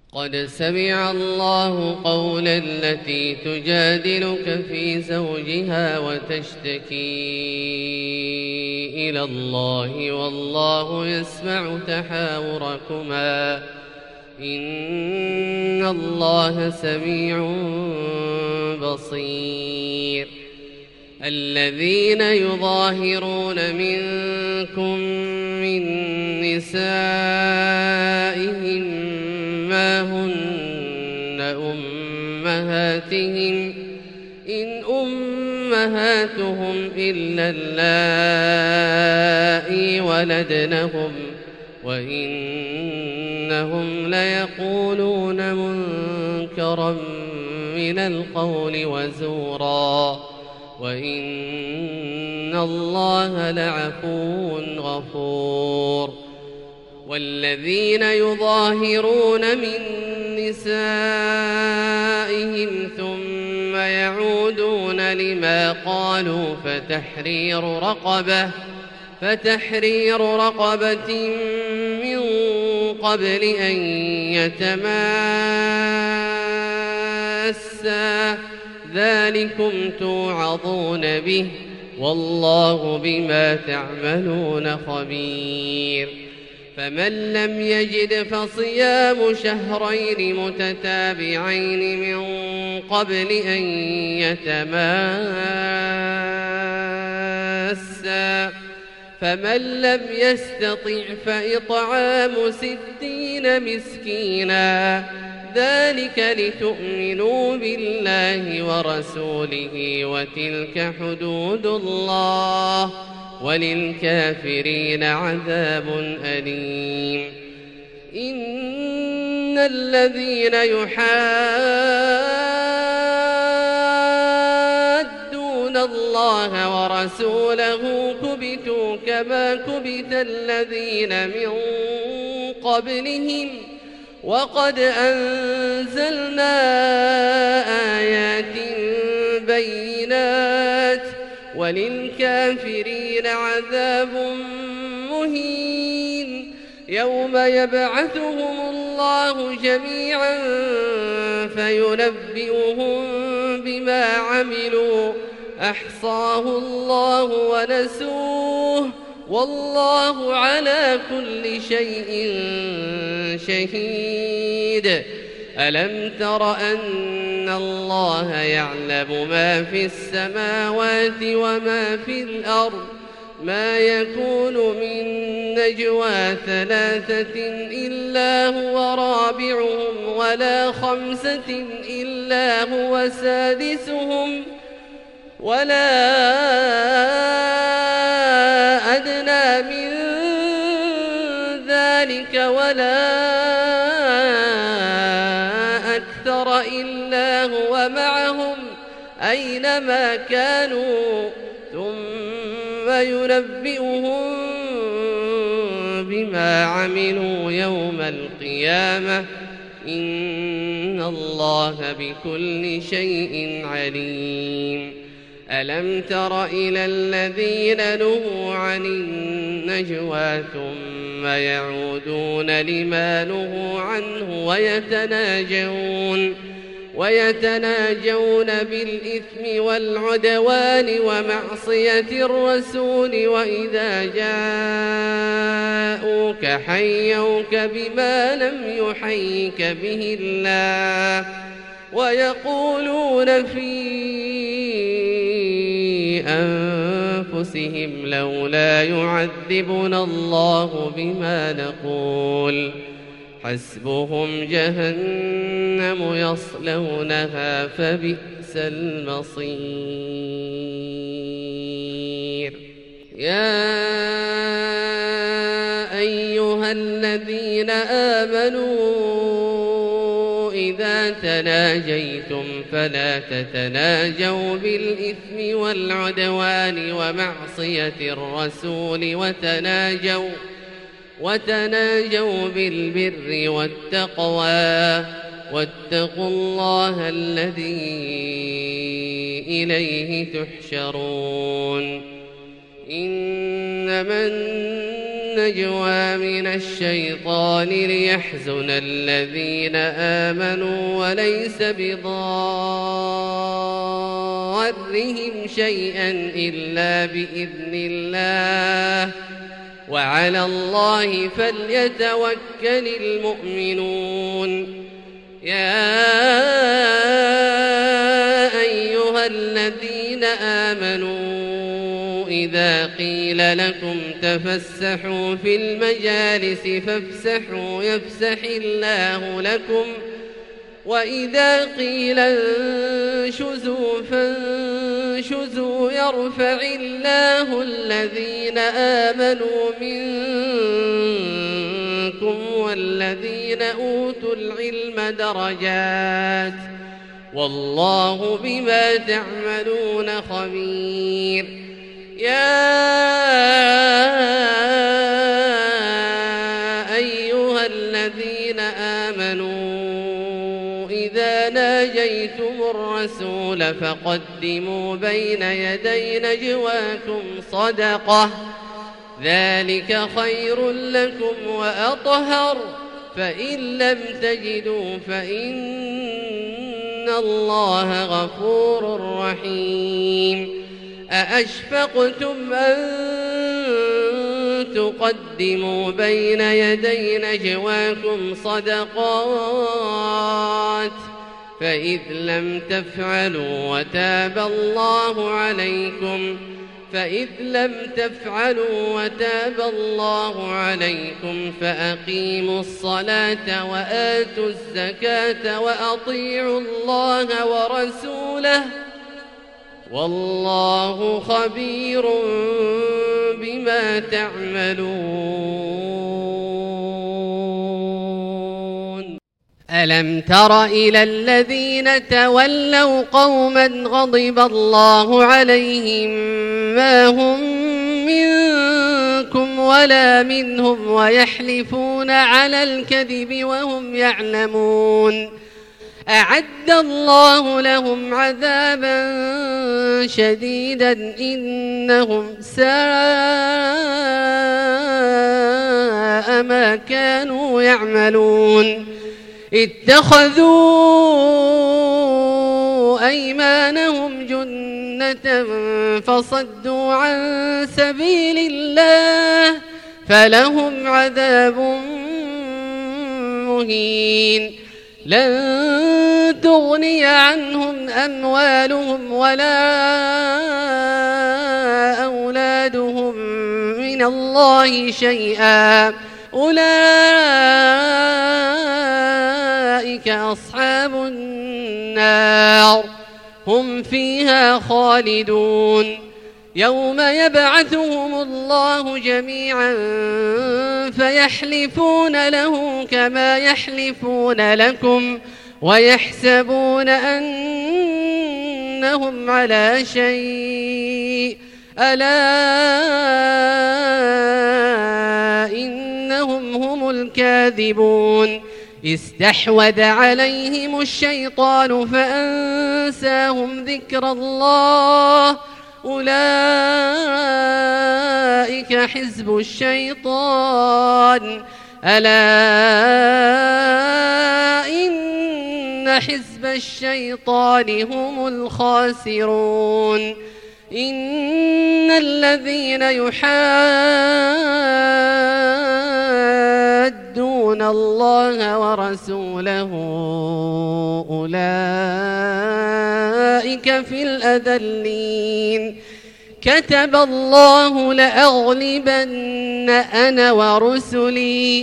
قد سمع الله قول التي تجادلك في زوجها وتشتكي إلى الله والله يسمع تحاوركما إن الله سميع بصير. الذين يظاهرون منكم من نسائهم ما هن أمهاتهم إن أمهاتهم إلا اللائي ولدنهم وإنهم ليقولون منكرا من القول وزورا وإن الله لعفو غفور. والذين يظاهرون من نسائهم ثم يعودون لما قالوا فتحرير رقبة من قبل أن يتماسا ذلكم توعظون به والله بما تعملون خبير. فمن لم يجد فصيام شهرين متتابعين من قبل أن يتماسا فمن لم يستطع فإطعام 60 مسكينا ذلك لتؤمنوا بالله ورسوله وتلك حدود الله وللكافرين عذاب أليم. إن الذين يحادون الله ورسوله كبتوا كما كبت الذين من قبلهم وقد أنزلنا آيات بينات وللكافرين عذاب مهين. يوم يبعثهم الله جميعا فينبئهم بما عملوا أحصاه الله ونسوه والله على كل شيء شهيد. ألم تر أن الله يعلم ما في السماوات وما في الأرض ما يكون من نجوى 3 إلا هو رابعهم ولا 5 إلا هو سادسهم ولا أدنى من ذلك ولا أكثر إلا هو معهم أينما كانوا ثم ينبئهم بما عملوا يوم القيامة إن الله بكل شيء عليم. ألم تر إلى الذين نهوا عن النجوى ثم يعودون لما نهوا عنه ويتناجون بالإثم والعدوان ومعصية الرسول وإذا جاءوك حيوك بما لم يحيك به الله ويقولون في أنفسهم لولا يعذبنا الله بما نقول حسبهم جهنم يصلونها فبئس المصير. يا أيها الذين آمنوا إذا تناجيتم فلا تتناجوا بالإثم والعدوان ومعصية الرسول وتناجوا بالبر والتقوى واتقوا الله الذي إليه تحشرون. إنما النجوى من الشيطان ليحزن الذين آمنوا وليس بضارهم شيئا إلا بإذن الله وعلى الله فليتوكل المؤمنون. يا أيها الذين آمنوا إذا قيل لكم تفسحوا في المجالس فافسحوا يفسح الله لكم وإذا قيل انشزوا فانشزوا يرفع الله الذين آمنوا منكم والذين أوتوا العلم درجات والله بما تعملون خبير. يا أيها الذين آمنوا إذا ناجيتم الرسول فقدموا بين يدي نجواكم صدقة ذلك خير لكم وأطهر فإن لم تجدوا فإن الله غفور رحيم. أأشفقتم أن تقدموا بين يدي نجواكم صدقات فإذ لم تفعلوا وتاب الله عليكم فأقيموا الصلاة وآتوا الزكاة وأطيعوا الله ورسوله والله خبير بما تعملون. ألم تر إلى الذين تولوا قوما غضب الله عليهم ما هم منكم ولا منهم ويحلفون على الكذب وهم يعلمون أعد الله لهم عذابا شديدا إنهم ساء ما كانوا يعملون. اتخذوا أيمانهم جنة فصدوا عن سبيل الله فلهم عذاب مهين. لن تغني عنهم أموالهم ولا أولادهم من الله شيئا أولئك أصحاب النار هم فيها خالدون. يوم يبعثهم الله جميعا فيحلفون له كما يحلفون لكم ويحسبون أنهم على شيء ألا إنهم هم الكاذبون. استحوذ عليهم الشيطان فأنساهم ذكر الله أولئك حزب الشيطان ألا إن حزب الشيطان هم الخاسرون. إن الذين يحادون الله ورسوله أولئك في الأذلين. كتب الله لأغلبن أنا ورسلي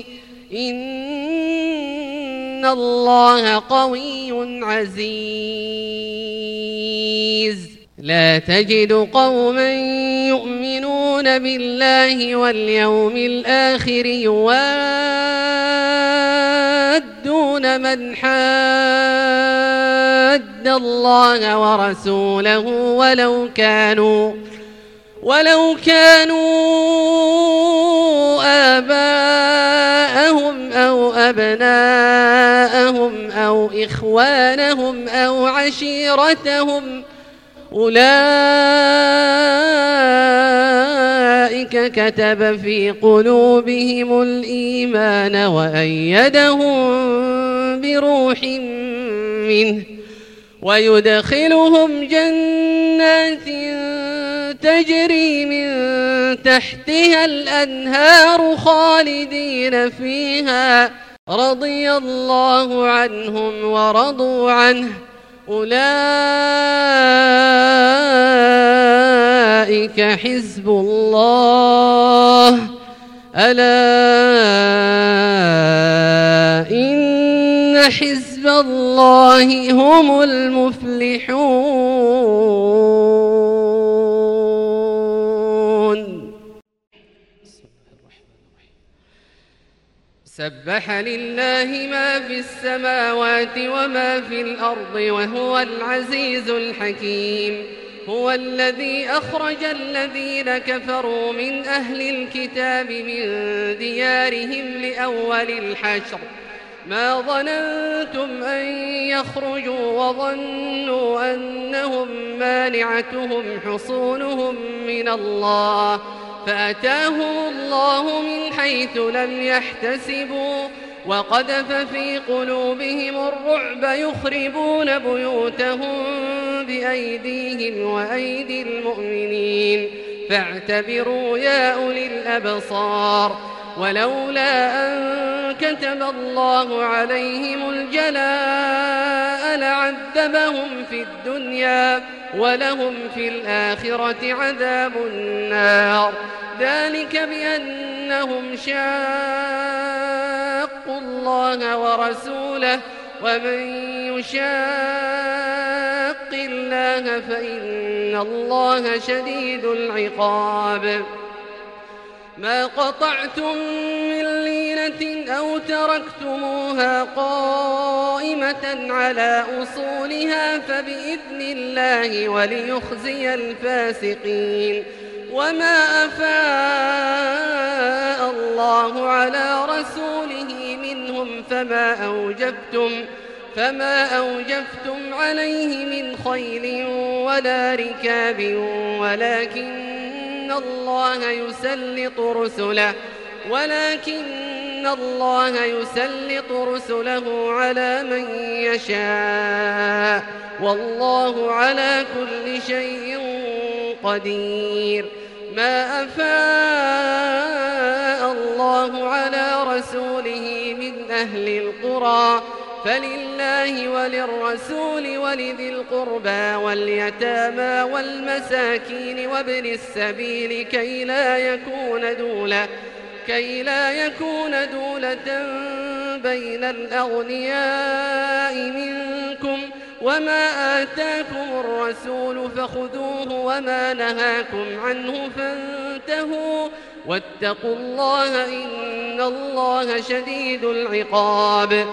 إن الله قوي عزيز. لا تجد قوما يؤمنون بالله واليوم الآخر يوادون من حاد الله ورسوله ولو كانوا آباءهم أو أبناءهم أو إخوانهم أو عشيرتهم أولئك أولئك كتب في قلوبهم الإيمان وأيدهم بروح منه ويدخلهم جنات تجري من تحتها الأنهار خالدين فيها رضي الله عنهم ورضوا عنه أولئك حزب الله ألا إن حزب الله هم المفلحون. سبح لله ما في السماوات وما في الأرض وهو العزيز الحكيم. هو الذي أخرج الذين كفروا من أهل الكتاب من ديارهم لأول الحشر ما ظننتم أن يخرجوا وظنوا أنهم مانعتهم حصونهم من الله فأتاهم الله من حيث لم يحتسبوا وقذف في قلوبهم الرعب يخربون بيوتهم بأيديهم وأيدي المؤمنين فاعتبروا يا أولي الأبصار. ولولا أن كتب الله عليهم الجلاء لعذبهم في الدنيا ولهم في الآخرة عذاب النار ذلك بأنهم شاقوا الله ورسوله ومن يشاق الله فإن الله شديد العقاب. ما قطعتم من لينة أو تركتموها قائمة على أصولها فبإذن الله وليخزي الفاسقين. وما أفاء الله على رسوله منهم فما أوجفتم عليه من خيل ولا ركاب ولكن الله يسلط رسله على من يشاء والله على كل شيء قدير. ما أفاء الله على رسوله من أهل القرى فلله وللرسول ولذي القربى واليتامى والمساكين وابن السبيل كي لا يكون دولة بين الأغنياء منكم. وما آتاكم الرسول فخذوه وما نهاكم عنه فانتهوا واتقوا الله إن الله شديد العقاب.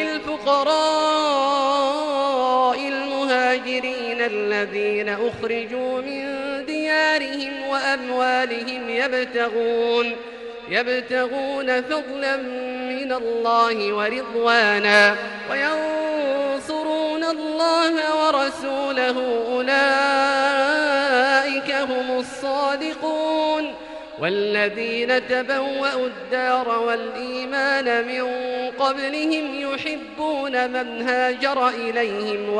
للفقراء المهاجرين الذين أخرجوا من ديارهم وأموالهم يبتغون فضلا من الله ورضوانا وينصرون الله ورسوله أولئك هم الصادقون. والذين تبوأوا الدار والإيمان من قبلهم يحبون من هاجر إليهم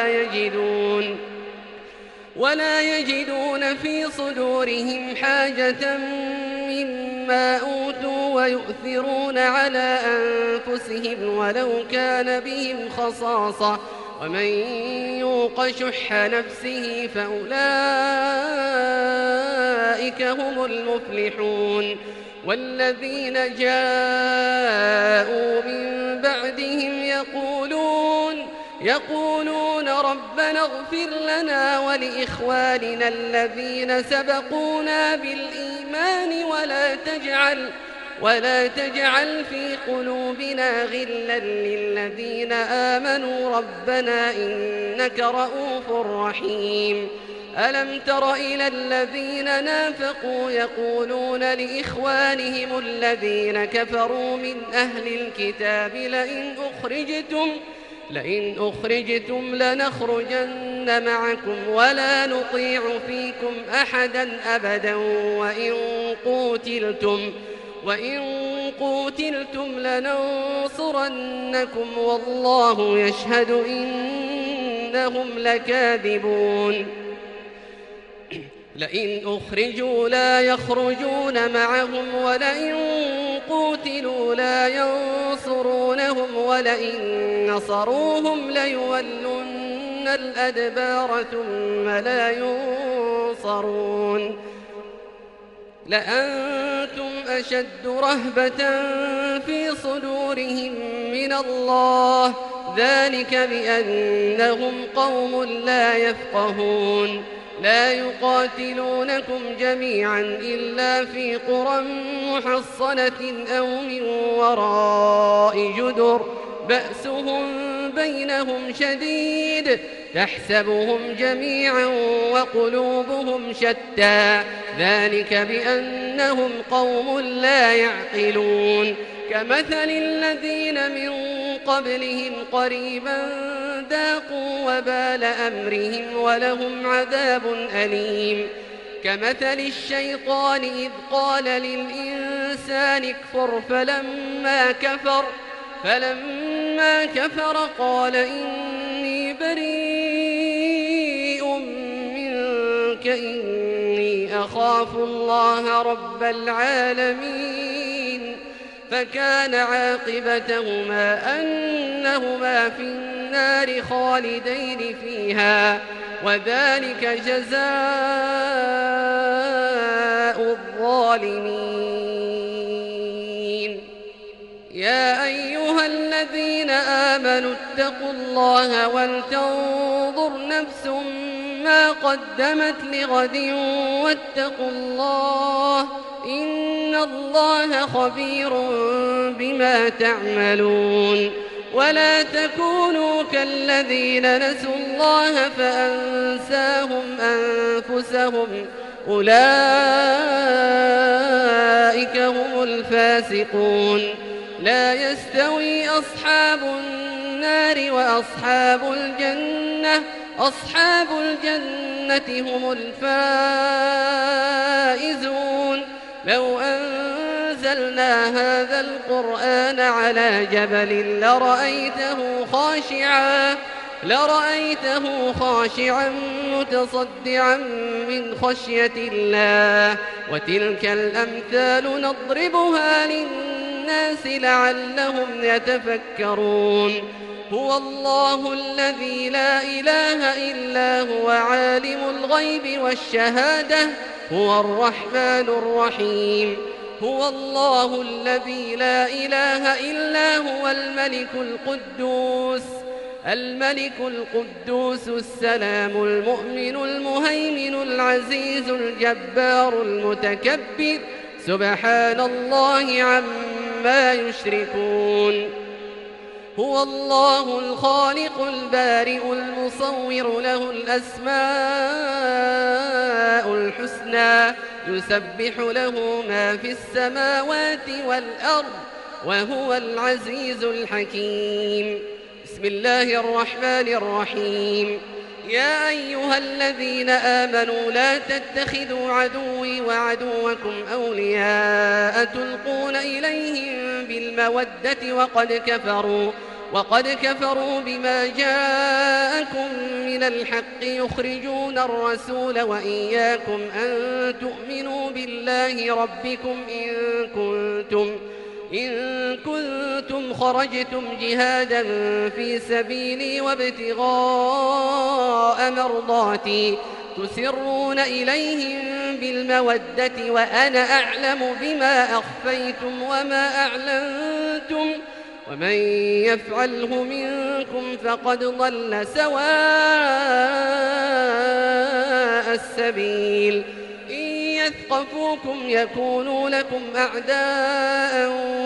ولا يجدون في صدورهم حاجة مما أوتوا ويؤثرون على أنفسهم ولو كان بهم خصاصة ومن يوق شح نفسه فأولئك هم المفلحون. والذين جاءوا من بعدهم يقولون ربنا اغفر لنا ولإخواننا الذين سبقونا بالإيمان ولا تجعل في قلوبنا غلا للذين آمنوا ربنا إنك رؤوف رحيم. ألم تر إلى الذين نافقوا يقولون لإخوانهم الذين كفروا من أهل الكتاب لئن أخرجتم لنخرجن معكم ولا نطيع فيكم أحدا أبدا وإن قوتلتم لننصرنكم والله يشهد إنهم لكاذبون لئن أخرجوا لا يخرجون معهم ولئن قوتلوا لا ينصرونهم ولئن نصروهم ليولن الأدبار ثم لا ينصرون لأنتم أشد رهبة في صدورهم من الله ذلك بأنهم قوم لا يفقهون لا يقاتلونكم جميعا إلا في قرى محصنة أو من وراء جدر بأسهم بينهم شديد تحسبهم جميعا وقلوبهم شتى ذلك بأنهم قوم لا يعقلون كمثل الذين من قبلهم قريبا ذاقوا وبال أمرهم ولهم عذاب أليم كمثل الشيطان إذ قال للإنسان اكفر فلما كفر قال إني بريء منك إني أخاف الله رب العالمين فكان عاقبتهما أنهما في النار خالدين فيها وذلك جزاء الظالمين يا أيها الذين آمنوا اتقوا الله ولتنظر نفس ما قدمت لغد واتقوا الله إن الله خبير بما تعملون ولا تكونوا كالذين نسوا الله فأنساهم أنفسهم أولئك هم الفاسقون لا يستوي أصحاب النار وأصحاب الجنة أصحاب الجنة هم الفائزون لو أنزلنا هذا القرآن على جبل لرأيته خاشعا متصدعا من خشية الله وتلك الأمثال نضربها للناس لعلهم يتفكرون هو الله الذي لا إله إلا هو عالم الغيب والشهادة هو الرحمن الرحيم هو الله الذي لا إله إلا هو الملك القدوس السلام المؤمن المهيمن العزيز الجبار المتكبر سبحان الله عما يشركون هو الله الخالق البارئ المصور له الأسماء الحسنى يسبح له ما في السماوات والأرض وهو العزيز الحكيم بسم الله الرحمن الرحيم يا أيها الذين آمنوا لا تتخذوا عدوي وعدوكم أولياء تلقون إليهم بالمودة وقد كفروا بما جاءكم من الحق يخرجون الرسول وإياكم أن تؤمنوا بالله ربكم إن كنتم خرجتم جهادا في سبيلي وابتغاء مرضاتي تسرون إليهم بالمودة وأنا أعلم بما أخفيتم وما أعلنتم ومن يفعله منكم فقد ضل سواء السبيل يثقفوكم يكونوا لكم أعداء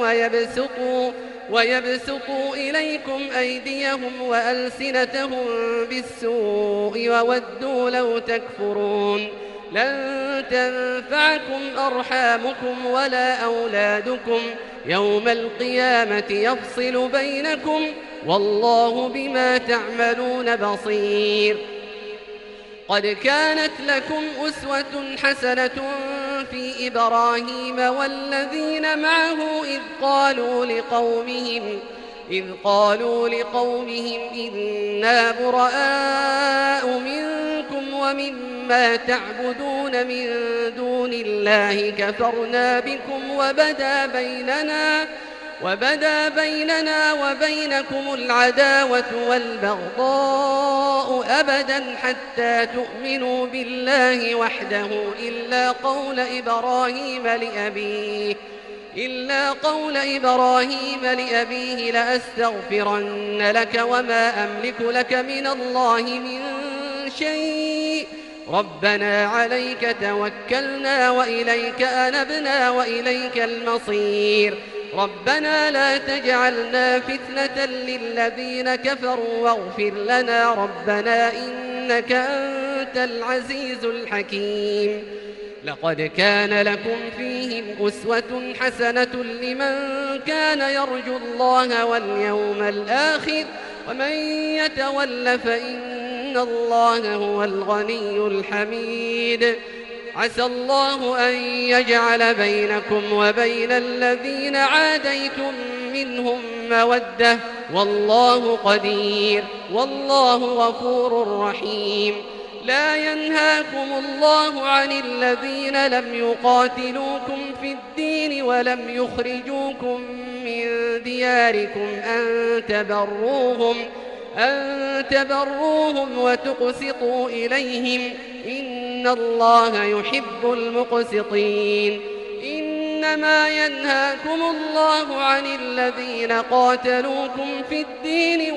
ويبسطوا إليكم أيديهم وألسنتهم بالسوء وودوا لو تكفرون لن تنفعكم أرحامكم ولا أولادكم يوم القيامة يفصل بينكم والله بما تعملون بصير. قد كانت لكم أسوة حسنة في إبراهيم والذين معه إذ قالوا لقومهم إنا براء منكم ومما تعبدون من دون الله كفرنا بكم وبدا بيننا وبينكم العداوة والبغضاء أبدا حتى تؤمنوا بالله وحده إلا قول إبراهيم لأبيه لأستغفرن لك وما أملك لك من الله من شيء ربنا عليك توكلنا وإليك أنبنا وإليك المصير ربنا لا تجعلنا فتنة للذين كفروا واغفر لنا ربنا إنك أنت العزيز الحكيم. لقد كان لكم فيهم أسوة حسنة لمن كان يرجو الله واليوم الآخر ومن يتول فإن الله هو الغني الحميد. عسى الله أن يجعل بينكم وبين الذين عاديتم منهم مودة والله قدير والله غفور رحيم. لا ينهاكم الله عن الذين لم يقاتلوكم في الدين ولم يخرجوكم من دياركم أن تبروهم وتقسطوا إليهم إن الله يحب المقسطين. إنما ينهاكم الله عن الذين قاتلوكم في الدين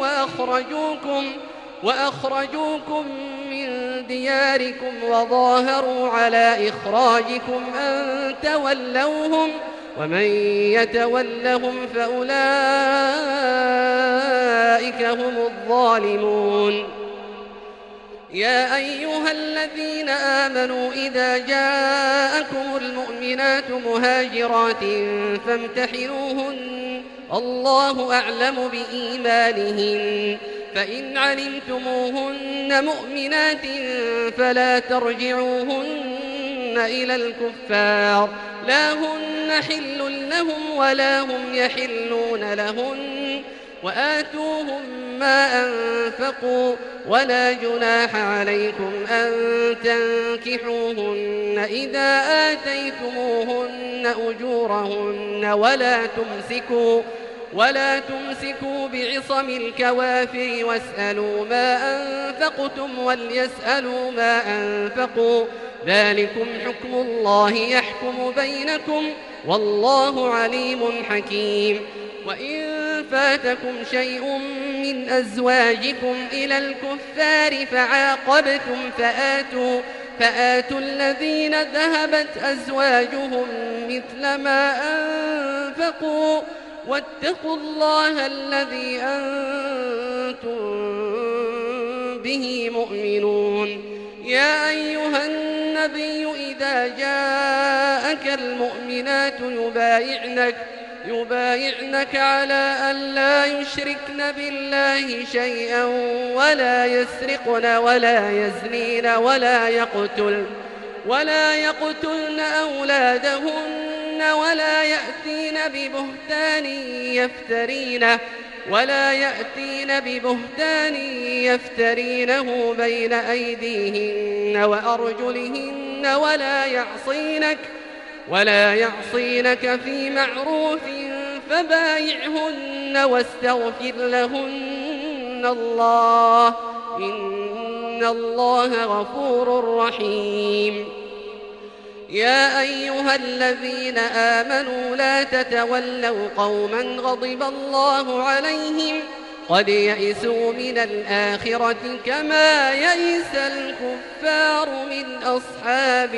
وأخرجوكم من دياركم وظاهروا على إخراجكم أن تولوهم ومن يتولهم فأولئك هم الظالمون. يا أيها الذين آمنوا إذا جاءكم المؤمنات مهاجرات فامتحنوهن الله أعلم بإيمانهن فإن علمتموهن مؤمنات فلا ترجعوهن إلى الكفار لا هن حل لهم ولا هم يحلون لهن وآتوهم ما أنفقوا ولا جناح عليكم أن تنكحوهن إذا آتيتموهن أجورهن ولا تمسكوا بعصم الكوافر واسألوا ما أنفقتم وليسألوا ما أنفقوا ذلكم حكم الله يحكم بينكم والله عليم حكيم. وإن فاتكم شيء من أزواجكم إلى الكفار فعاقبتم فآتوا الذين ذهبت أزواجهم مثل ما أنفقوا واتقوا الله الذي أنتم به مؤمنون. يا أيها النبي إذا جاءك المؤمنات يبايعنك على أن لا يشركن بالله شيئا ولا يسرقن ولا يزنين ولا يقتلن أولادهن ولا يأتين ببهتان يفترينه بين أيديهن وأرجلهن ولا يعصينك في معروف فبايعهن واستغفر لهن الله إن الله غفور رحيم. يا أيها الذين آمنوا لا تتولوا قوما غضب الله عليهم قد يئسوا من الآخرة كما يئس الكفار من أصحاب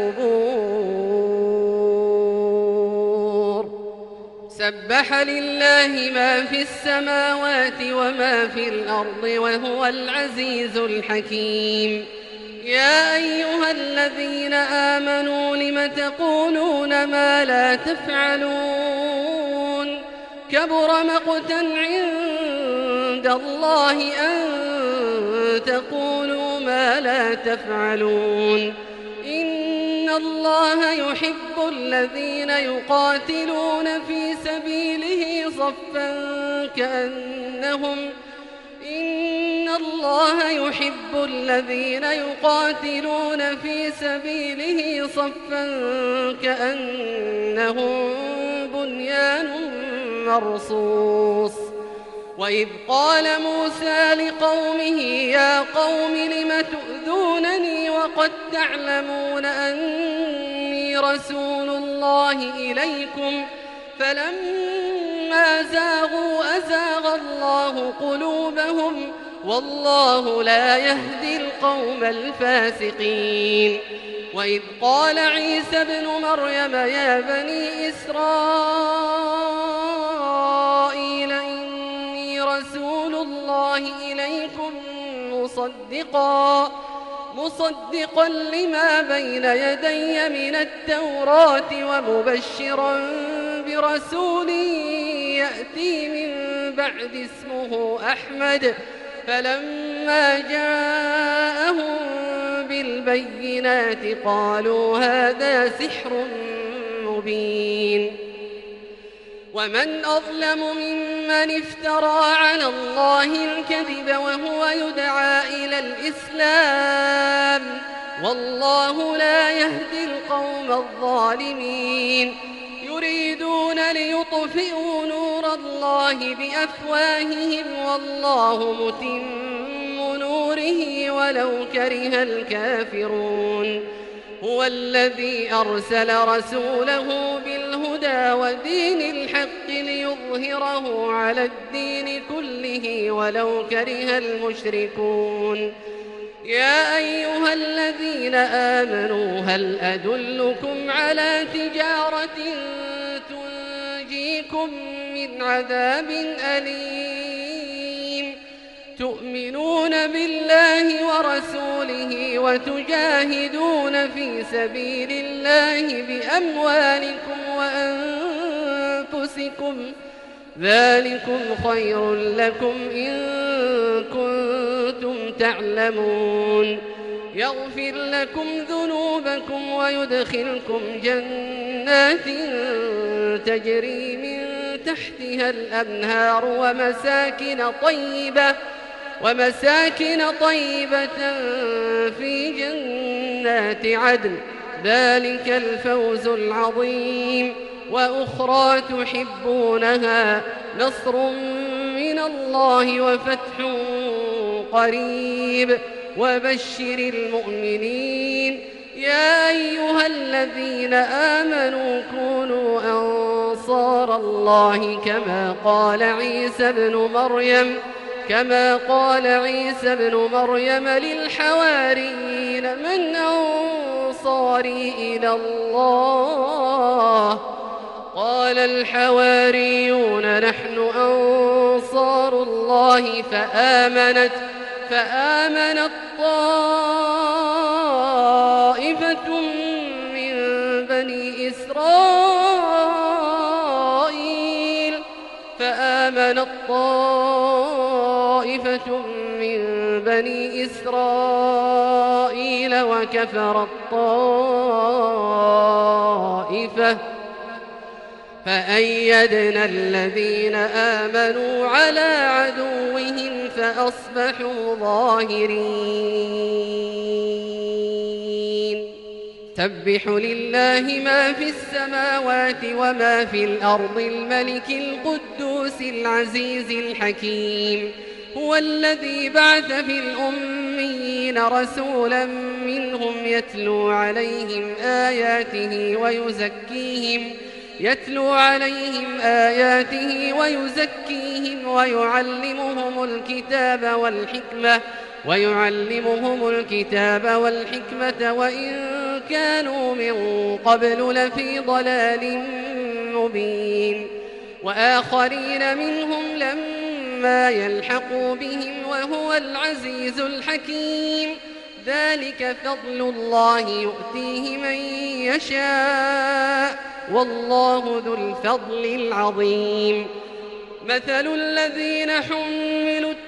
القبور. سبح لله ما في السماوات وما في الأرض وهو العزيز الحكيم. يا أيها الذين آمنوا لم تقولون ما لا تفعلون كبر مقتا عند عند الله أن تقولوا ما لا تفعلون إن الله يحب الذين يقاتلون في سبيله صفا كأنهم بنيان مرصوص وإذ قال موسى لقومه يا قوم لم تؤذونني وقد تعلمون أني رسول الله إليكم فلما زاغوا أزاغ الله قلوبهم والله لا يهدي القوم الفاسقين وإذ قال عيسى ابن مريم يا بني إسرائيل إني رسول الله إليكم مصدقا لما بين يدي من التوراة ومبشرا برسول يأتي من بعد اسمه أحمد فلما جاءهم بالبينات قالوا هذا سحر مبين ومن أظلم ممن افترى على الله الكذب وهو يدعى إلى الإسلام والله لا يهدي القوم الظالمين يريدون ليطفئوا نور الله بأفواههم والله متم نوره ولو كره الكافرون هو الذي أرسل رسوله بالهدى ودين الحق ليظهره على الدين كله ولو كره المشركون يا أيها الذين آمنوا هل أدلكم على تجارة تنجيكم من عذاب أليم تؤمنون بالله ورسوله وتجاهدون في سبيل الله بأموالكم وأنفسكم ذلكم خير لكم إن كنتم تعلمون يغفر لكم ذنوبكم ويدخلكم جنات تجري من تحتها الأنهار ومساكن طيبة في جنات عدن ذلك الفوز العظيم وأخرى تحبونها نصر من الله وفتح قريب وبشر المؤمنين يا أيها الذين آمنوا كونوا أنصار الله كما قال عيسى ابن مريم للحواريين من أنصاري إلى الله قال الحواريون نحن أنصار الله فآمنت طائفة من بني إسرائيل وكفرت طائفة فأيدنا الذين آمنوا على عدوهم فأصبحوا ظاهرين سبح لله ما في السماوات وما في الأرض الملك القدوس العزيز الحكيم هو الذي بعث في الأميين رسولا منهم يتلو عليهم آياته ويزكيهم ويعلمهم الكتاب والحكمة وإن كانوا من قبل لفي ضلال مبين وآخرين منهم لما يلحقوا بهم وهو العزيز الحكيم ذلك فضل الله يؤتيه من يشاء والله ذو الفضل العظيم مثل الذين حملوا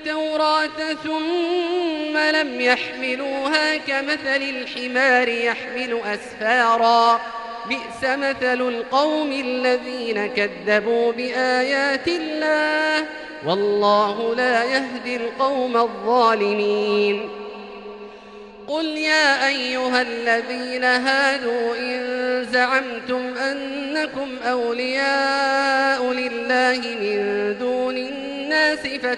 التوراة ثم لم يحملوها كمثل الحمار يحمل أسفارا بئس مثل القوم الذين كذبوا بآيات الله والله لا يهدي القوم الظالمين. قل يا أيها الذين هادوا إن زعمتم أنكم أولياء لله من دون الناس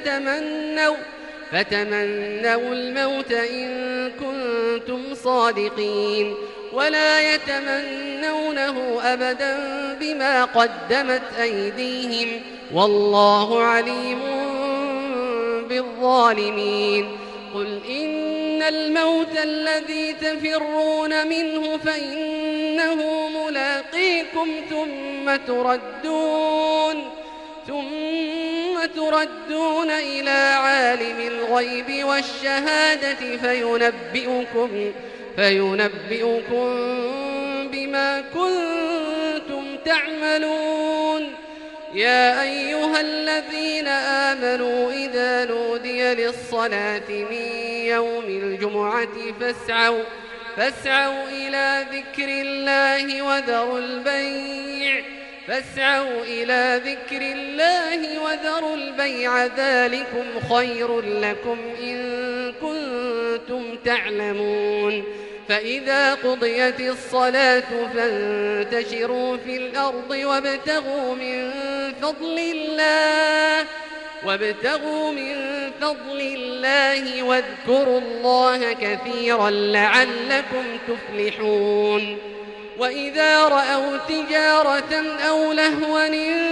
فتمنوا الموت إن كنتم صادقين ولا يتمنونه أبدا بما قدمت أيديهم والله عليم بالظالمين. قل إن الموت الذي تفرون منه فإنه ملاقيكم ثم تردون إلى عالم الغيب والشهادة فينبئكم بما كنتم تعملون. يا أيها الذين آمنوا إذا نودي للصلاة من يوم الجمعة فاسعوا إلى ذكر الله وذروا البيع ذلكم خير لكم إن كنتم تعلمون. فإذا قضيت الصلاة فانتشروا في الأرض وابتغوا من فضل الله واذكروا الله كثيرا لعلكم تفلحون. وإذا رأوا تجارة أو لهوا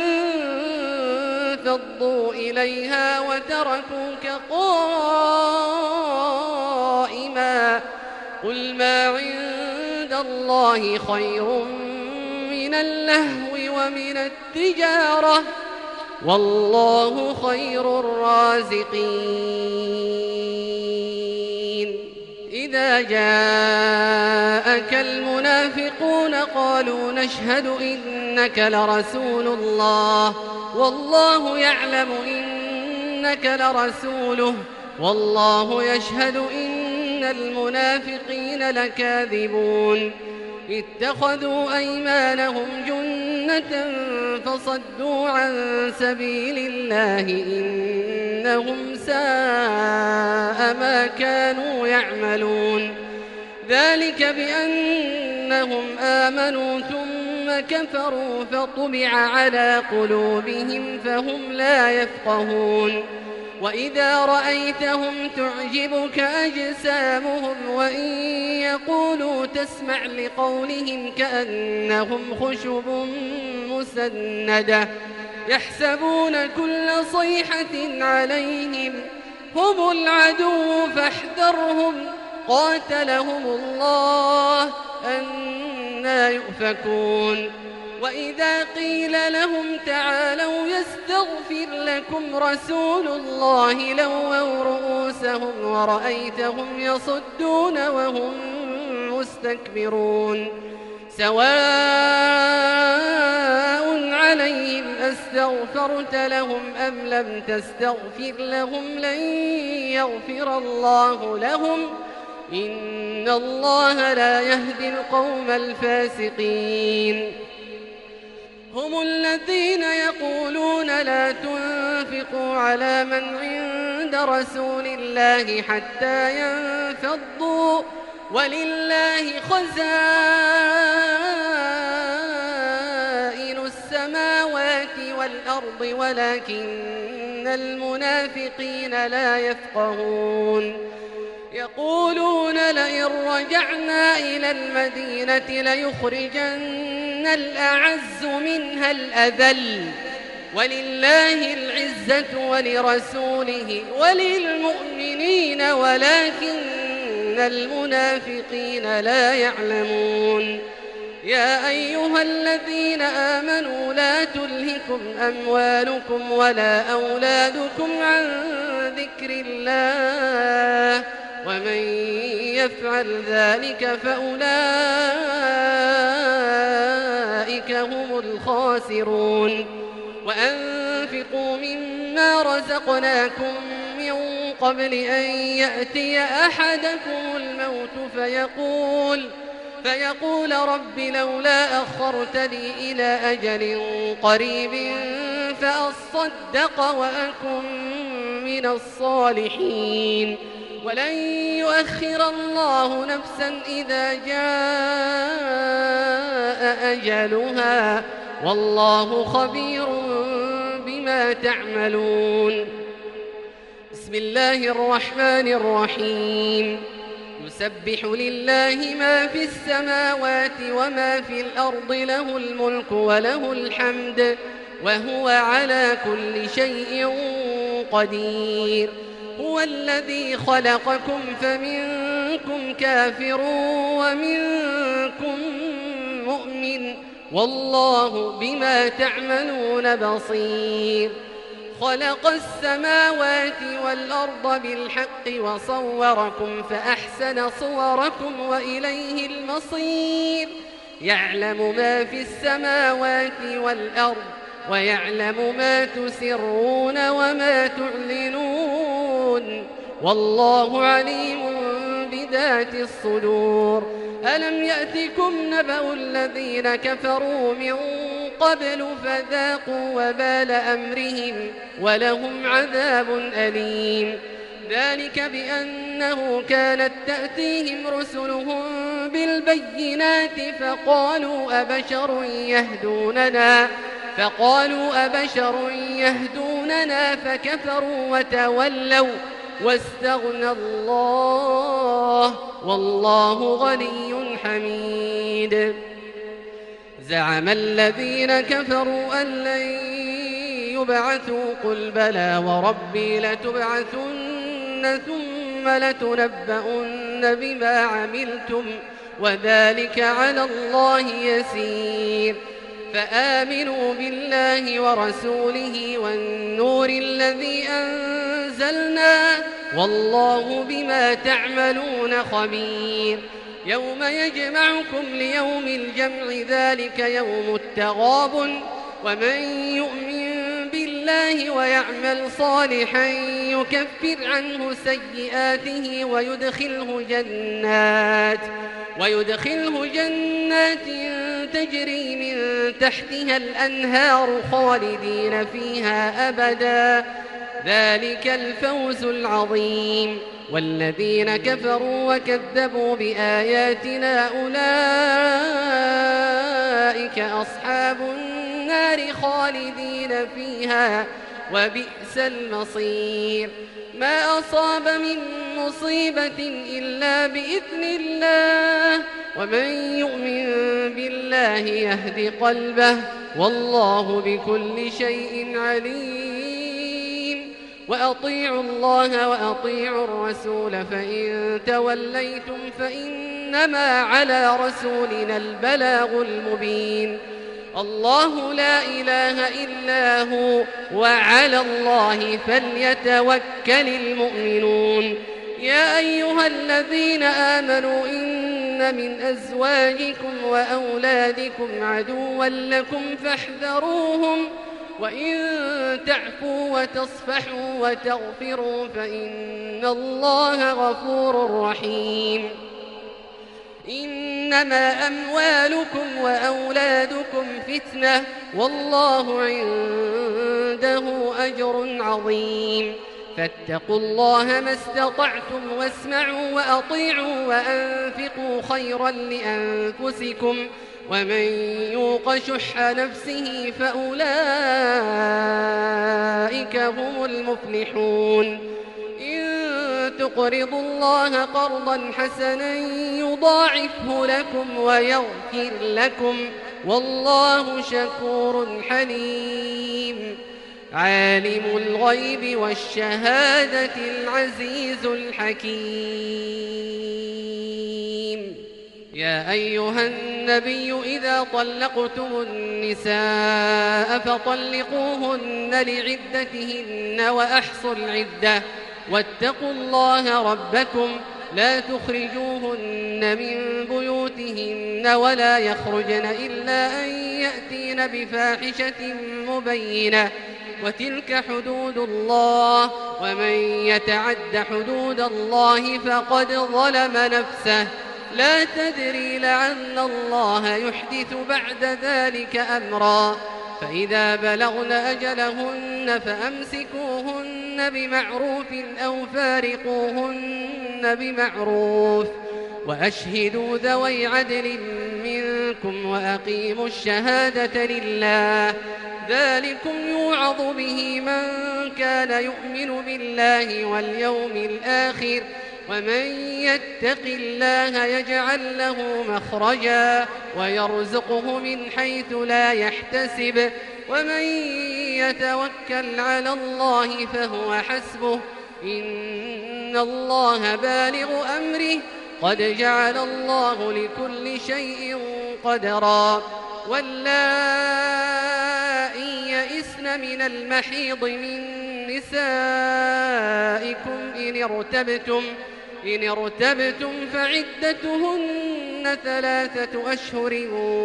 انفضوا إليها وتركوك قائما قل ما عند الله خير من اللهو ومن التجارة والله خير الرازقين. إذا جاءك المنافقون قالوا نشهد إنك لرسول الله والله يعلم إنك لرسوله والله يشهد إن المنافقين لكاذبون. اتخذوا أيمانهم جنة فصدوا عن سبيل الله إنهم ساء ما كانوا يعملون. ذلك بأنهم آمنوا ثم كفروا فطبع على قلوبهم فهم لا يفقهون. وإذا رأيتهم تعجبك أجسامهم وإن يقولوا تسمع لقولهم كأنهم خشب مسندة يحسبون كل صيحة عليهم هم العدو فاحذرهم قاتلهم الله أنى يؤفكون. وإذا قيل لهم تعالوا يستغفر لكم رسول الله لووا رؤوسهم ورأيتهم يصدون وهم مستكبرون. سواء عليهم أستغفرت لهم أم لم تستغفر لهم لن يغفر الله لهم إن الله لا يهدي القوم الفاسقين. هم الذين يقولون لا تنفقوا على من عند رسول الله حتى ينفضوا ولله خزائن السماوات والأرض ولكن المنافقين لا يفقهون. يقولون لئن رجعنا إلى المدينة ليخرجن الأعز منها الأذل ولله العزة ولرسوله وللمؤمنين ولكن المنافقين لا يعلمون. يا أيها الذين آمنوا لا تلهكم أموالكم ولا أولادكم عن ذكر الله ومن يفعل ذلك فأولئك هم الخاسرون. وأنفقوا مما رزقناكم من قبل أن يأتي أحدكم الموت فيقول رب لولا أخرتني إلى أجل قريب فأصدق وأكن من الصالحين ولن يؤخر الله نفسا إذا جاء أجلها والله خبير بما تعملون. بسم الله الرحمن الرحيم. يسبح لله ما في السماوات وما في الأرض له الملك وله الحمد وهو على كل شيء قدير. هو الذي خلقكم فمنكم كافر ومنكم مؤمن والله بما تعملون بصير. خلق السماوات والأرض بالحق وصوركم فأحسن صوركم وإليه المصير. يعلم ما في السماوات والأرض ويعلم ما تسرون وما تعلنون والله عليم بذات الصدور. ألم يأتكم نبأ الذين كفروا من قبل فذاقوا وبال أمرهم ولهم عذاب أليم. ذلك بأنه كانت تأتيهم رسلهم بالبينات فقالوا أبشر يهدوننا فكفروا وتولوا واستغنى الله والله غني حميد. زعم الذين كفروا أن لن يبعثوا قل بلى وربي لتبعثن ثم لتنبؤن بما عملتم وذلك على الله يسير. فآمنوا بالله ورسوله والنور الذي أنزلنا والله بما تعملون خبير. يوم يجمعكم ليوم الجمع ذلك يوم التغابن ومن يؤمن بالله ويعمل صالحا يكفر عنه سيئاته ويدخله جنات تجري من تحتها الأنهار خالدين فيها أبدا ذلك الفوز العظيم. والذين كفروا وكذبوا بآياتنا أولئك أصحاب النار خالدين فيها وبئس المصير. ما أصاب من مصيبة إلا بإذن الله ومن يؤمن بالله يهد قلبه والله بكل شيء عليم. وأطيعوا الله وأطيعوا الرسول فإن توليتم فإنما على رسولنا البلاغ المبين. الله لا إله إلا هو وعلى الله فليتوكل المؤمنون. يا أيها الذين آمنوا إن من أزواجكم وأولادكم عدوا لكم فاحذروهم وإن تعفوا وتصفحوا وتغفروا فإن الله غفور رحيم. إنما أموالكم وأولادكم فتنة والله عنده أجر عظيم. فاتقوا الله ما استطعتم واسمعوا وأطيعوا وأنفقوا خيرا لأنفسكم ومن يوق شح نفسه فأولئك هم المفلحون. إن تقرضوا الله قرضا حسنا يضاعفه لكم ويغفر لكم والله شكور حليم. عالم الغيب والشهادة العزيز الحكيم. يا أيها النبي إذا طلقتم النساء فطلقوهن لعدتهن وأحصوا العدة واتقوا الله ربكم لا تخرجوهن من بيوتهن ولا يخرجن إلا أن يأتين بفاحشة مبينة وتلك حدود الله ومن يتعد حدود الله فقد ظلم نفسه لا تدري لعل الله يحدث بعد ذلك أمرا فإذا بلغن أجلهن فأمسكوهن بمعروف أو فارقوهن بمعروف وأشهدوا ذوي عدل منكم وأقيموا الشهادة لله ذلكم يوعظ به من كان يؤمن بالله واليوم الآخر ومن يتق الله يجعل له مخرجا ويرزقه من حيث لا يحتسب ومن يتوكل على الله فهو حسبه إن الله بالغ أمره قد جعل الله لكل شيء قدرا واللائي يئسن من المحيض من نسائكم إن ارتبتم فعدتهن 3 أشهر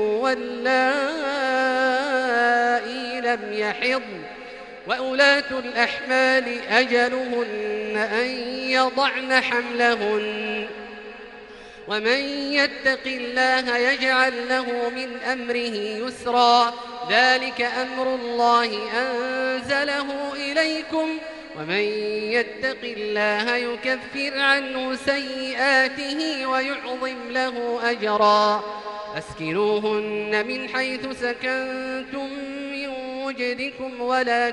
واللائي لم يحضن وأولاة الأحمال أجلهن أن يضعن حملهن ومن يتق الله يجعل له من أمره يسرا ذلك أمر الله أنزله إليكم ومن يتق الله يكفر عنه سيئاته ويعظم له أجرا أسكنوهن من حيث سكنتم من وجدكم ولا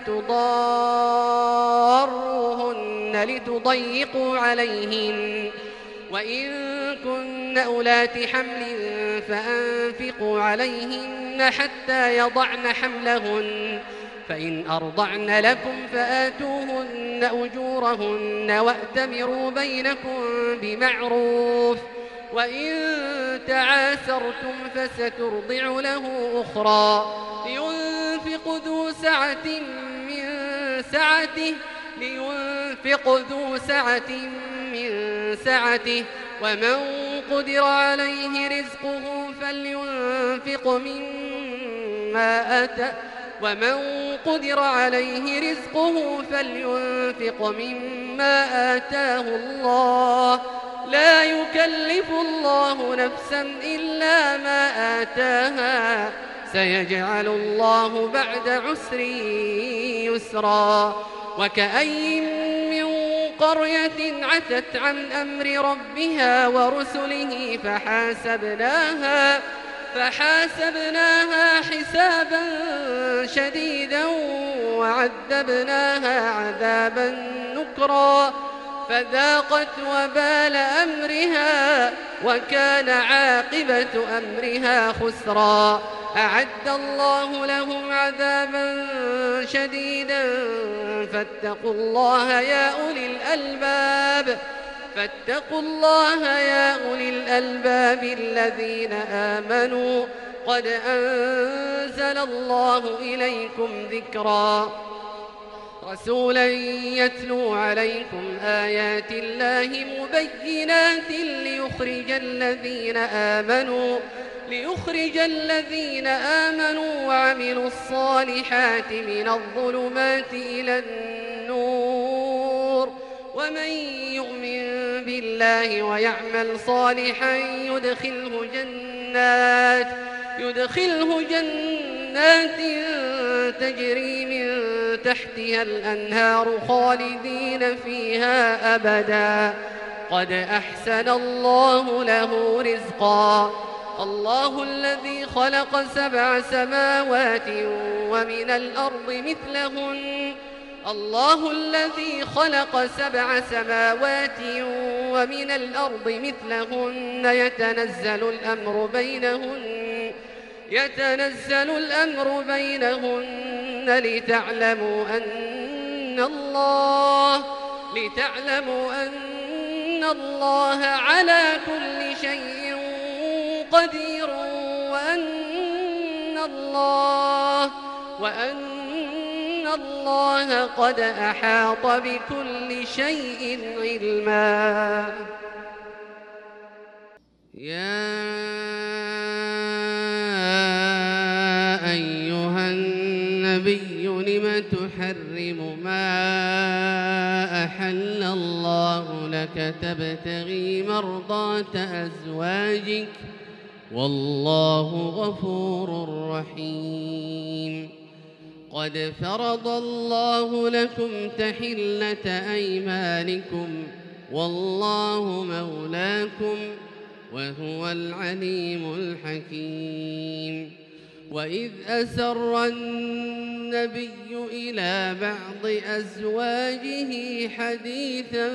تضاروهن لتضيقوا عليهن وإن كن أولات حمل فأنفقوا عليهن حتى يضعن حملهن فإن أرضعن لكم فآتوهن أجورهن وأتمروا بينكم بمعروف وإن تعاسرتم فسترضع له أخرى لينفق ذو سعة من سعته ومن قدر عليه رزقه فلينفق مما آتاه الله لا يكلف الله نفسا إلا ما آتاها سيجعل الله بعد عسر يسرا وكأي من قرية عتت عن أمر ربها ورسله فحاسبناها حسابا شديدا وعذبناها عذابا نكرا فذاقت وبال أمرها وكان عاقبة أمرها خسرا أعد الله لهم عذابا شديدا فاتقوا الله يا أولي الألباب الذين آمنوا قد أنزل الله إليكم ذكرا رسولا يتلو عليكم آيات الله مبينات ليخرج الذين آمنوا وعملوا الصالحات من الظلمات إلى النور ومن يؤمن بالله ويعمل صالحا يدخله جنات تجري من تحتها الأنهار خالدين فيها أبدا قد أحسن الله له رزقا الله الذي خلق 7 سماوات ومن الأرض مثلهن يتنزل الأمر بينهن لتعلموا أن الله على كل شيء قدير وأن الله قد أحاط بكل شيء علما يا أيها النبي لم تحرم ما أحل الله لك تبتغي مرضات أزواجك والله غفور رحيم. قد فرض الله لكم تحلة أيمانكم والله مولاكم وهو العليم الحكيم. وإذ أسر النبي إلى بعض أزواجه حديثا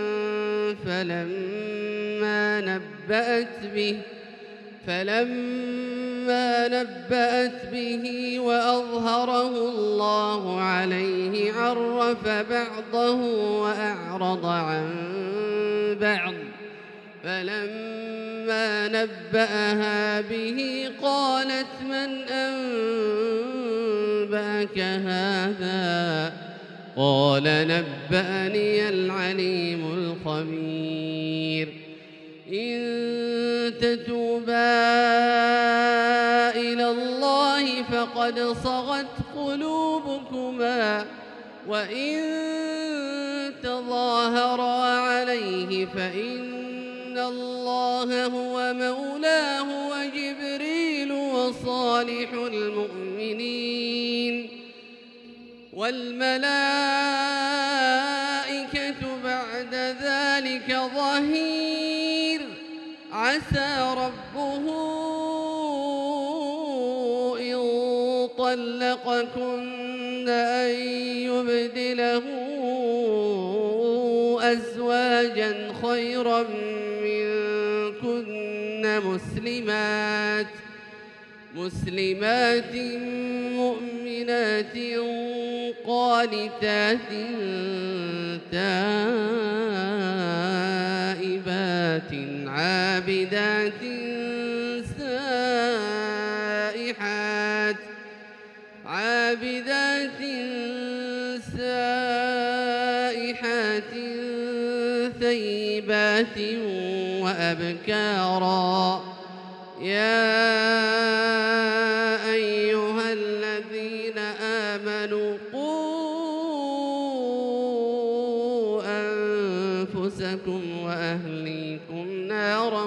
فلما نبأت به وأظهره الله عليه عرف بعضه وأعرض عن بعض. فلما نبأها به قالت من أنبأك هذا؟ قال نبأني العليم الخبير. إن تتوبا إلى الله فقد صغت قلوبكما وإن تظاهرا عليه فإن الله هو مولاه وجبريل وصالح المؤمنين والملائكة بعد ذلك ظهير. عسى ربه إن طلقكن أن يبدله أزواجا خيرا منكن مسلمات مؤمنات قانتات تائبات عابدات سائحات ثيبات وأبكارا. يا أيها الذين آمنوا قوا أنفسكم وأهليكم نارا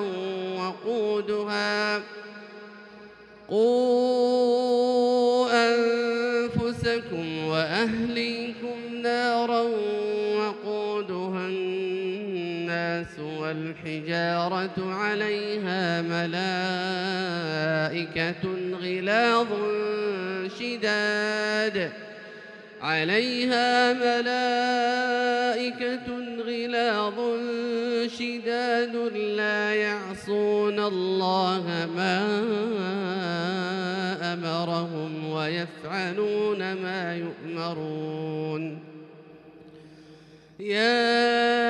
وقودها الناس والحجارة عليها ملائكة غلاظ شداد لا يعصون الله ما أمرهم ويفعلون ما يؤمرون. يا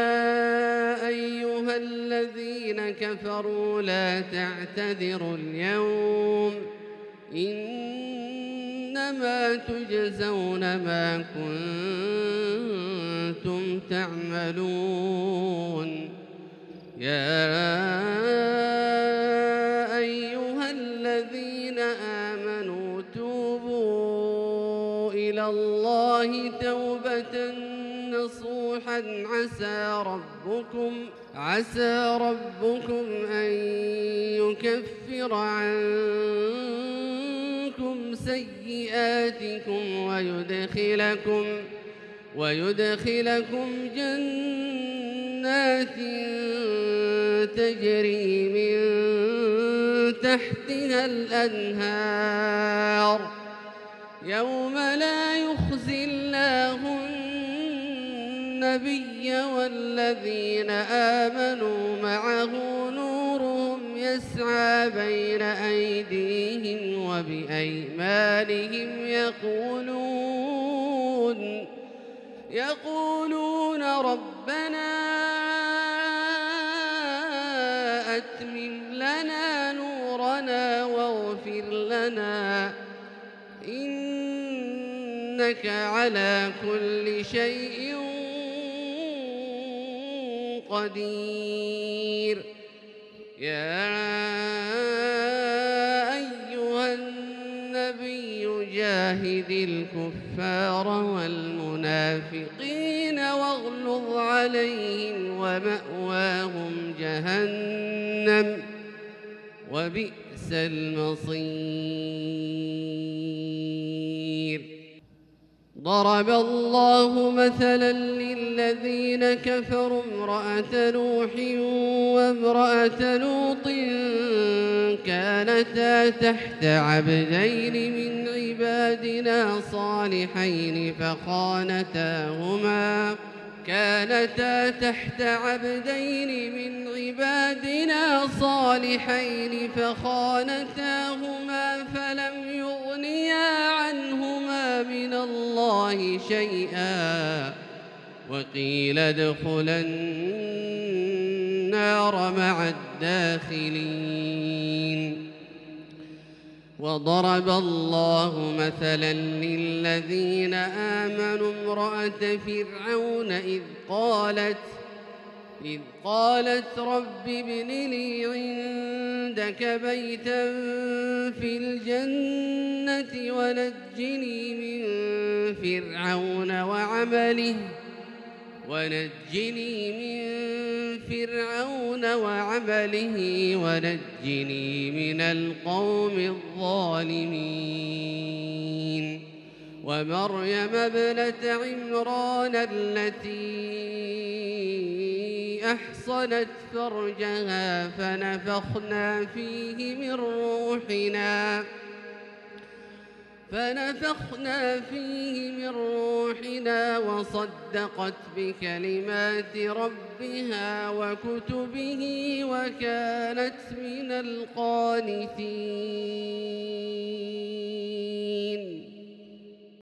أيها الذين كفروا لا تعتذروا اليوم إنما تجزون ما كنتم تعملون. يا أيها الذين آمنوا توبوا إلى الله توبة نصوحا عسى ربكم أن يكفر عنكم سيئاتكم ويدخلكم جنات تجري من تحتها الأنهار يوم لا يخزي الله النبي والذين آمنوا معه نورهم يسعى بين أيديهم وبأيمانهم يقولون ربنا أتمم لنا نورنا واغفر لنا إنك على كل شيء قدير. يا أيها النبي جاهد الكفار والمشركين المنافقين واغلظ عليهم ومأواهم جهنم وبئس المصير. ضرب الله مثلا للذين كفروا امرأة نوح وامرأة لوط كانتا تحت عبدين من عبادنا صالحين فخانتاهما فلم يغنيا عنهما من الله شيئا وقيل ادخلا النار مع الداخلين. وضرب الله مثلا للذين آمنوا امرأة فرعون إذ قالت رب ابن لي عندك بيتا في الجنة ونجني من فرعون وعمله ونجني من القوم الظالمين. ومريم ابنة عمران التي أحصنت فرجها فنفخنا فيه من روحنا وصدقت بكلمات ربها وكتبه وكانت من القانتين.